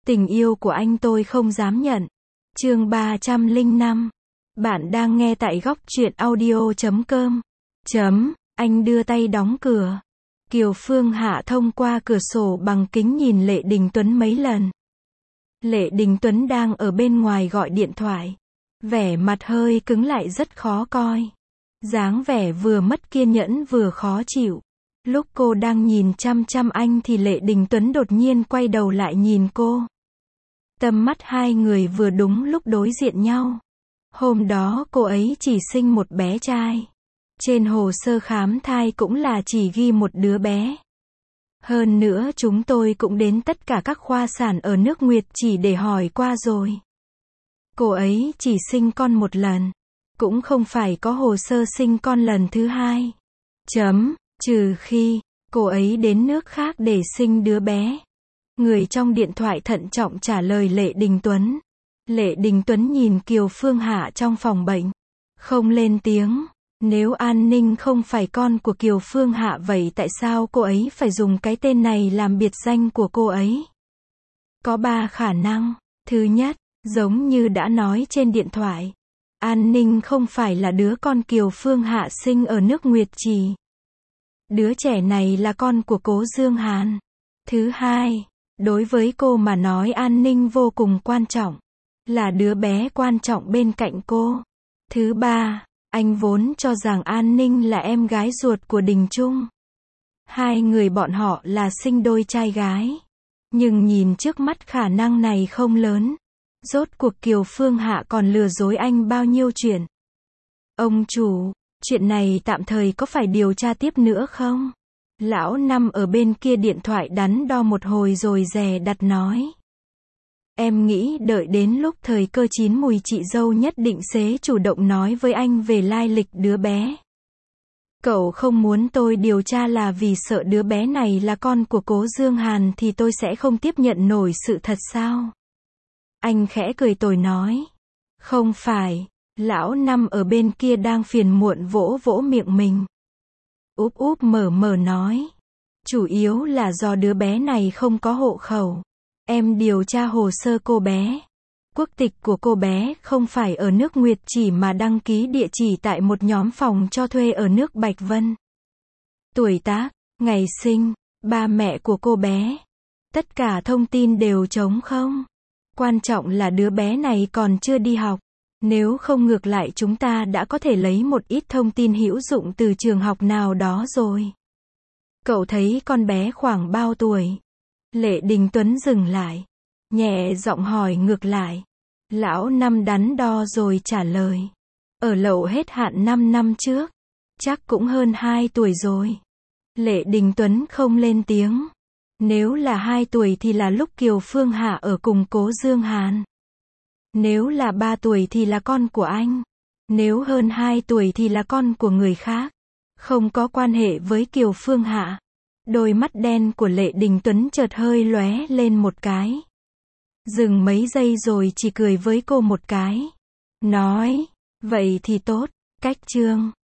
Tình yêu của anh tôi không dám nhận. Chương 305. Bạn đang nghe tại góc truyện audio.com. Anh đưa tay đóng cửa. Kiều Phương Hạ thông qua cửa sổ bằng kính nhìn Lệ Đình Tuấn mấy lần. Lệ Đình Tuấn đang ở bên ngoài gọi điện thoại. Vẻ mặt hơi cứng lại rất khó coi. Dáng vẻ vừa mất kiên nhẫn vừa khó chịu. Lúc cô đang nhìn chăm chăm anh thì Lệ Đình Tuấn đột nhiên quay đầu lại nhìn cô. Tầm mắt hai người vừa đúng lúc đối diện nhau. Hôm đó cô ấy chỉ sinh một bé trai. Trên hồ sơ khám thai cũng là chỉ ghi một đứa bé. Hơn nữa chúng tôi cũng đến tất cả các khoa sản ở nước Nguyệt chỉ để hỏi qua rồi. Cô ấy chỉ sinh con một lần. Cũng không phải có hồ sơ sinh con lần thứ hai. Trừ khi cô ấy đến nước khác để sinh đứa bé. Người trong điện thoại thận trọng trả lời Lệ Đình Tuấn. Lệ Đình Tuấn nhìn Kiều Phương Hạ trong phòng bệnh. Không lên tiếng. Nếu An Ninh không phải con của Kiều Phương Hạ vậy tại sao cô ấy phải dùng cái tên này làm biệt danh của cô ấy? Có 3 khả năng. Thứ nhất, giống như đã nói trên điện thoại. An Ninh không phải là đứa con Kiều Phương Hạ sinh ở nước Nguyệt Trì. Đứa trẻ này là con của Cố Dương Hàn. Thứ hai, đối với cô mà nói An Ninh vô cùng quan trọng. Là đứa bé quan trọng bên cạnh cô. Thứ ba, anh vốn cho rằng An Ninh là em gái ruột của Đình Trung. Hai người bọn họ là sinh đôi trai gái. Nhưng nhìn trước mắt khả năng này không lớn. Rốt cuộc Kiều Phương Hạ còn lừa dối anh bao nhiêu chuyện. Ông chủ, chuyện này tạm thời có phải điều tra tiếp nữa không? Lão Năm ở bên kia điện thoại đắn đo một hồi rồi dè đặt nói. Em nghĩ đợi đến lúc thời cơ chín mùi chị dâu nhất định sẽ chủ động nói với anh về lai lịch đứa bé. Cậu không muốn tôi điều tra là vì sợ đứa bé này là con của Cố Dương Hàn thì tôi sẽ không tiếp nhận nổi sự thật sao? Anh khẽ cười tồi nói. Không phải, lão Năm ở bên kia đang phiền muộn vỗ vỗ miệng mình. Úp úp mở nói. Chủ yếu là do đứa bé này không có hộ khẩu. Em điều tra hồ sơ cô bé. Quốc tịch của cô bé không phải ở nước Nguyệt Chỉ mà đăng ký địa chỉ tại một nhóm phòng cho thuê ở nước Bạch Vân. Tuổi tác, ngày sinh, ba mẹ của cô bé. Tất cả thông tin đều trống không. Quan trọng là đứa bé này còn chưa đi học. Nếu không ngược lại chúng ta đã có thể lấy một ít thông tin hữu dụng từ trường học nào đó rồi. Cậu thấy con bé khoảng bao tuổi? Lệ Đình Tuấn dừng lại. Nhẹ giọng hỏi ngược lại. Lão Năm đắn đo rồi trả lời. Ở lậu hết hạn 5 năm trước. Chắc cũng hơn 2 tuổi rồi. Lệ Đình Tuấn không lên tiếng. Nếu là 2 tuổi thì là lúc Kiều Phương Hạ ở cùng Cố Dương Hàn. Nếu là 3 tuổi thì là con của anh. Nếu hơn 2 tuổi thì là con của người khác. Không có quan hệ với Kiều Phương Hạ. Đôi mắt đen của Lệ Đình Tuấn chợt hơi lóe lên một cái. Dừng mấy giây rồi chỉ cười với cô một cái. Nói, vậy thì tốt, cách chương.